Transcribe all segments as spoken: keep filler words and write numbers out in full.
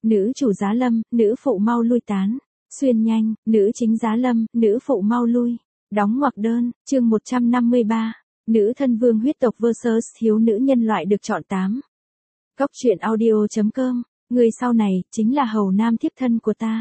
nữ chủ giá lâm, nữ phụ mau lui tán. Xuyên nhanh, nữ chính giá lâm, nữ phụ mau lui. Đóng ngoặc đơn, chương một trăm năm mươi ba. Nữ thân vương huyết tộc versus thiếu nữ nhân loại được chọn tám. Góc truyện audio chấm com, người sau này, chính là hầu nam thiếp thân của ta.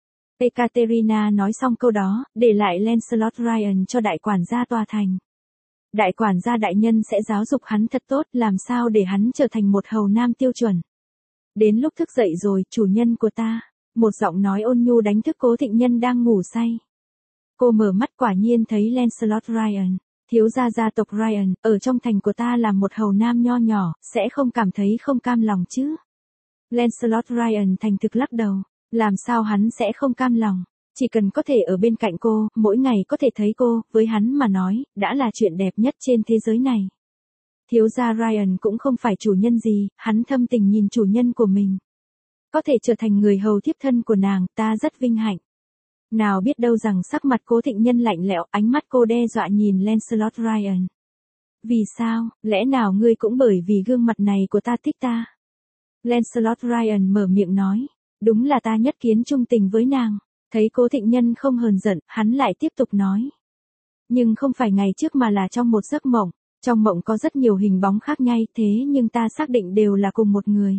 Ekaterina nói xong câu đó, để lại Lancelot Ryan cho đại quản gia tòa thành. Đại quản gia đại nhân sẽ giáo dục hắn thật tốt, làm sao để hắn trở thành một hầu nam tiêu chuẩn. Đến lúc thức dậy rồi, chủ nhân của ta. Một giọng nói ôn nhu đánh thức Cố Thịnh Nhân đang ngủ say. Cô mở mắt quả nhiên thấy Lancelot Ryan, thiếu gia gia tộc Ryan, ở trong thành của ta làm một hầu nam nho nhỏ, sẽ không cảm thấy không cam lòng chứ. Lancelot Ryan thành thực lắc đầu, làm sao hắn sẽ không cam lòng, chỉ cần có thể ở bên cạnh cô, mỗi ngày có thể thấy cô, với hắn mà nói, đã là chuyện đẹp nhất trên thế giới này. Thiếu gia Ryan cũng không phải chủ nhân gì, hắn thâm tình nhìn chủ nhân của mình. Có thể trở thành người hầu thiếp thân của nàng, ta rất vinh hạnh. Nào biết đâu rằng sắc mặt Cố Thịnh Nhân lạnh lẽo, ánh mắt cô đe dọa nhìn Lancelot Ryan. Vì sao, lẽ nào ngươi cũng bởi vì gương mặt này của ta thích ta? Lancelot Ryan mở miệng nói, đúng là ta nhất kiến trung tình với nàng. Thấy Cố Thịnh Nhân không hờn giận, hắn lại tiếp tục nói. Nhưng không phải ngày trước mà là trong một giấc mộng, trong mộng có rất nhiều hình bóng khác nhau, thế nhưng ta xác định đều là cùng một người.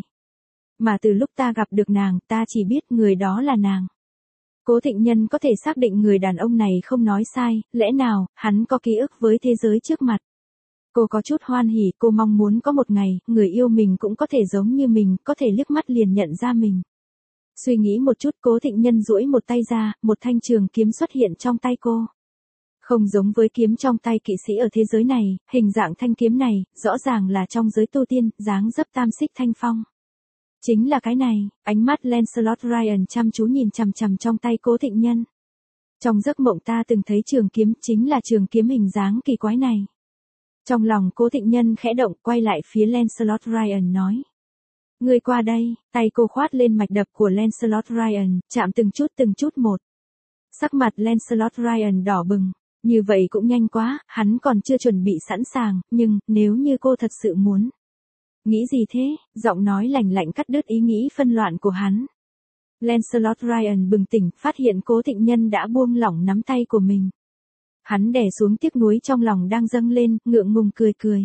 Mà từ lúc ta gặp được nàng, ta chỉ biết người đó là nàng. Cố Thịnh Nhân có thể xác định người đàn ông này không nói sai, lẽ nào, hắn có ký ức với thế giới trước mặt. Cô có chút hoan hỉ, cô mong muốn có một ngày, người yêu mình cũng có thể giống như mình, có thể liếc mắt liền nhận ra mình. Suy nghĩ một chút, Cố Thịnh Nhân duỗi một tay ra, một thanh trường kiếm xuất hiện trong tay cô. Không giống với kiếm trong tay kỵ sĩ ở thế giới này, hình dạng thanh kiếm này, rõ ràng là trong giới tu tiên, dáng dấp tam xích thanh phong. Chính là cái này, ánh mắt Lancelot Ryan chăm chú nhìn chằm chằm trong tay Cố Thịnh Nhân. Trong giấc mộng ta từng thấy trường kiếm, chính là trường kiếm hình dáng kỳ quái này. Trong lòng Cố Thịnh Nhân khẽ động, quay lại phía Lancelot Ryan nói. Ngươi qua đây, tay cô khoát lên mạch đập của Lancelot Ryan, chạm từng chút từng chút một. Sắc mặt Lancelot Ryan đỏ bừng, như vậy cũng nhanh quá, hắn còn chưa chuẩn bị sẵn sàng, nhưng, nếu như cô thật sự muốn. Nghĩ gì thế, giọng nói lạnh lạnh cắt đứt ý nghĩ phân loạn của hắn. Lancelot Ryan bừng tỉnh, phát hiện Cố Thịnh Nhân đã buông lỏng nắm tay của mình. Hắn đè xuống tiếc nuối trong lòng đang dâng lên, ngượng ngùng cười cười.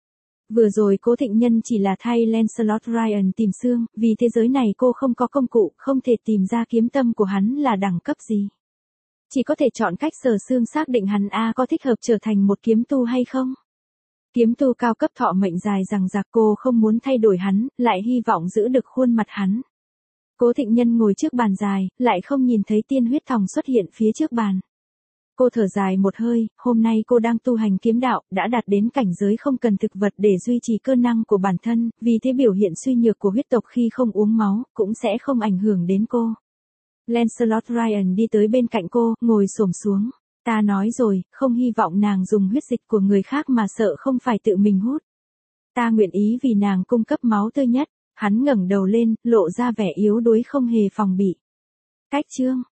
Vừa rồi Cố Thịnh Nhân chỉ là thay Lancelot Ryan tìm xương, vì thế giới này cô không có công cụ, không thể tìm ra kiếm tâm của hắn là đẳng cấp gì. Chỉ có thể chọn cách sờ xương xác định hắn A có thích hợp trở thành một kiếm tu hay không. Kiếm tu cao cấp thọ mệnh dài rằng giặc, cô không muốn thay đổi hắn, lại hy vọng giữ được khuôn mặt hắn. Cố Thịnh Nhân ngồi trước bàn dài, lại không nhìn thấy tiên huyết thòng xuất hiện phía trước bàn. Cô thở dài một hơi, hôm nay cô đang tu hành kiếm đạo, đã đạt đến cảnh giới không cần thực vật để duy trì cơ năng của bản thân, vì thế biểu hiện suy nhược của huyết tộc khi không uống máu, cũng sẽ không ảnh hưởng đến cô. Lancelot Ryan đi tới bên cạnh cô, ngồi xổm xuống. Ta nói rồi, không hy vọng nàng dùng huyết dịch của người khác mà sợ không phải tự mình hút. Ta nguyện ý vì nàng cung cấp máu tươi nhất. Hắn ngẩng đầu lên, lộ ra vẻ yếu đuối không hề phòng bị. Cách chương,